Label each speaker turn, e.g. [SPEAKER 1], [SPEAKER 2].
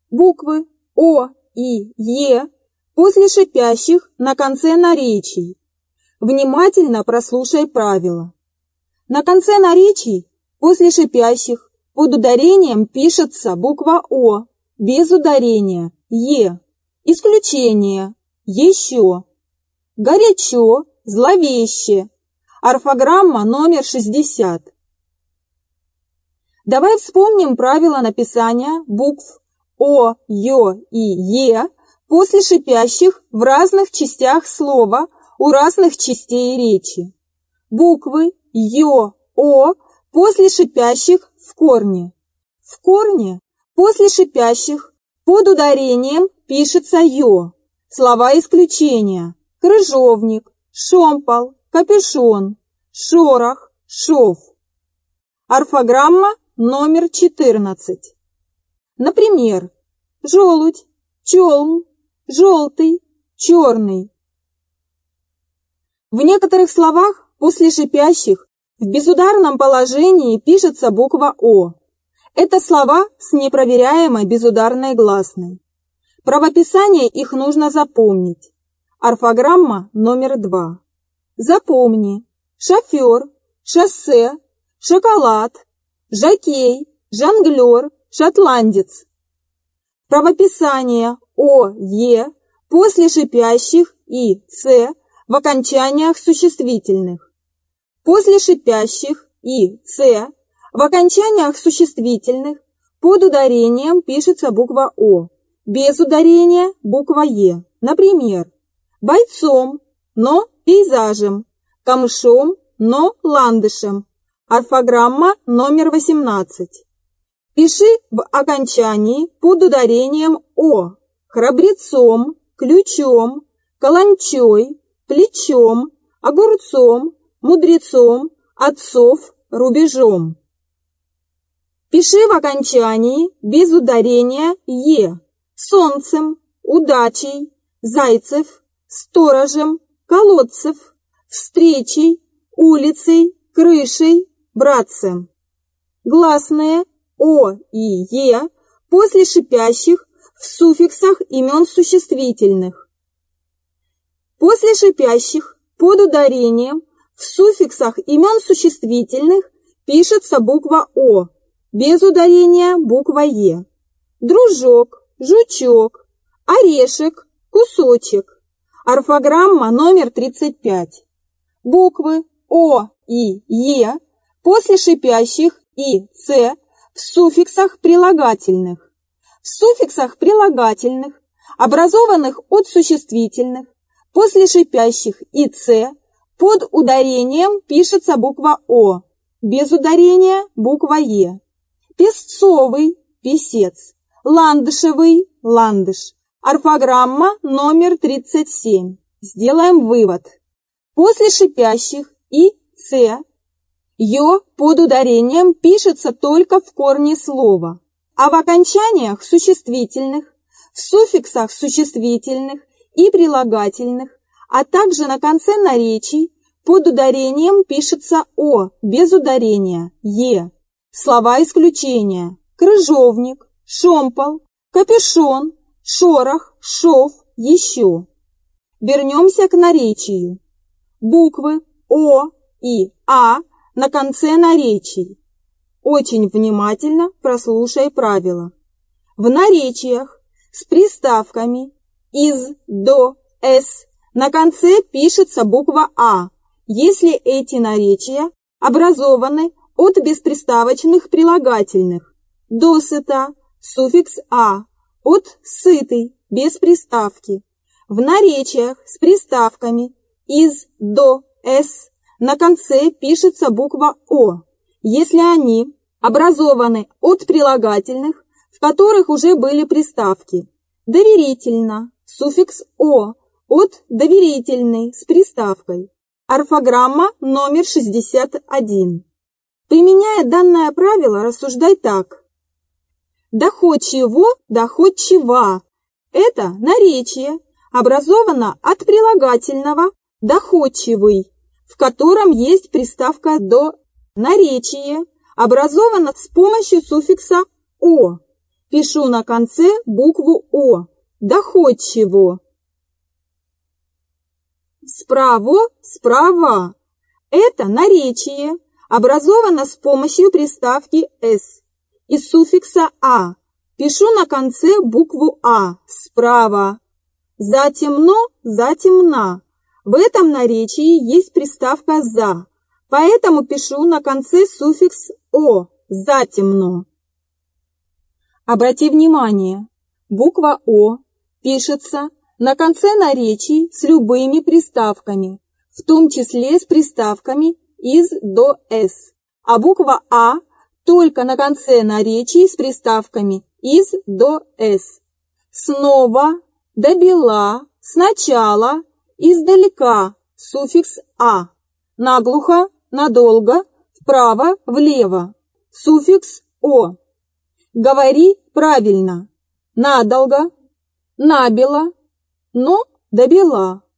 [SPEAKER 1] Буквы О и Е после шипящих на конце наречий. Внимательно прослушай правила. На конце наречий после шипящих под ударением пишется буква О, без ударения Е. Исключение еще. Горячо, зловеще. Орфограмма номер 60. Давай вспомним правила написания букв О, Ё и Е после шипящих в разных частях слова у разных частей речи. Буквы Ё, О после шипящих в корне. В корне после шипящих под ударением пишется Ё. Слова исключения: крыжовник, шомпол, капюшон, шорох, шов. Орфограмма номер 14. Например, желудь, челн, желтый, черный. В некоторых словах после шипящих в безударном положении пишется буква О. Это слова с непроверяемой безударной гласной. Правописание их нужно запомнить. Орфограмма номер 2. Запомни: шофер, шоссе, шоколад, жокей, жонглер, шотландец. Правописание О, Е после шипящих и Ц в окончаниях существительных. После шипящих и Ц в окончаниях существительных под ударением пишется буква О, без ударения буква Е. Например, бойцом, но пейзажем, камышом, но ландышем. Орфограмма номер 18. Пиши в окончании под ударением О: храбрецом, ключом, каланчой, плечом, огурцом, мудрецом, отцов, рубежом. Пиши в окончании без ударения Е: солнцем, удачей, зайцев, сторожем, колодцев, встречей, улицей, крышей, братцем. Гласные О и Е после шипящих в суффиксах имен существительных. После шипящих под ударением в суффиксах имен существительных пишется буква О, без ударения буква Е. Дружок, жучок, орешек, кусочек. Орфограмма номер 35. Буквы О и Е после шипящих и Ц в суффиксах прилагательных. В суффиксах прилагательных, образованных от существительных, после шипящих и Ц под ударением пишется буква О, без ударения буква Е. Песцовый, песец, ландышевый, ландыш. Орфограмма номер 37. Сделаем вывод. После шипящих и Ц Ё под ударением пишется только в корне слова, а в окончаниях существительных, в суффиксах существительных и прилагательных, а также на конце наречий под ударением пишется О, без ударения Е. Слова исключения: крыжовник, шомпол, капюшон, шорох, шов, еще. Вернемся к наречию. Буквы О и А на конце наречий. Очень внимательно прослушай правила. В наречиях с приставками из, до, с на конце пишется буква А, если эти наречия образованы от бесприставочных прилагательных. Досыта, суффикс А, от сытый, без приставки. В наречиях с приставками из, до, с на конце пишется буква О, если они образованы от прилагательных, в которых уже были приставки. Доверительно, суффикс О, от доверительный с приставкой. Орфограмма номер 61. Применяя данное правило, рассуждай так. Доходчиво, доходчива. Это наречие образовано от прилагательного доходчивый, в котором есть приставка «до». Наречие образовано с помощью суффикса «о». пишу на конце букву О, доходчиво. Справа, справа. Это наречие образовано с помощью приставки «с» из суффикса «а». Пишу на конце букву «а» справа. Затемно, затемна. В этом наречии есть приставка «за», поэтому пишу на конце суффикс «о» затемно. Обрати внимание, буква «о» пишется на конце наречий с любыми приставками, в том числе с приставками из до «с», а буква «а» только на конце наречий с приставками из до «с». Снова, добела, сначала, издалека, суффикс «а», наглухо, надолго, вправо, влево, суффикс «о». Говори правильно, надолго, набело, но добела.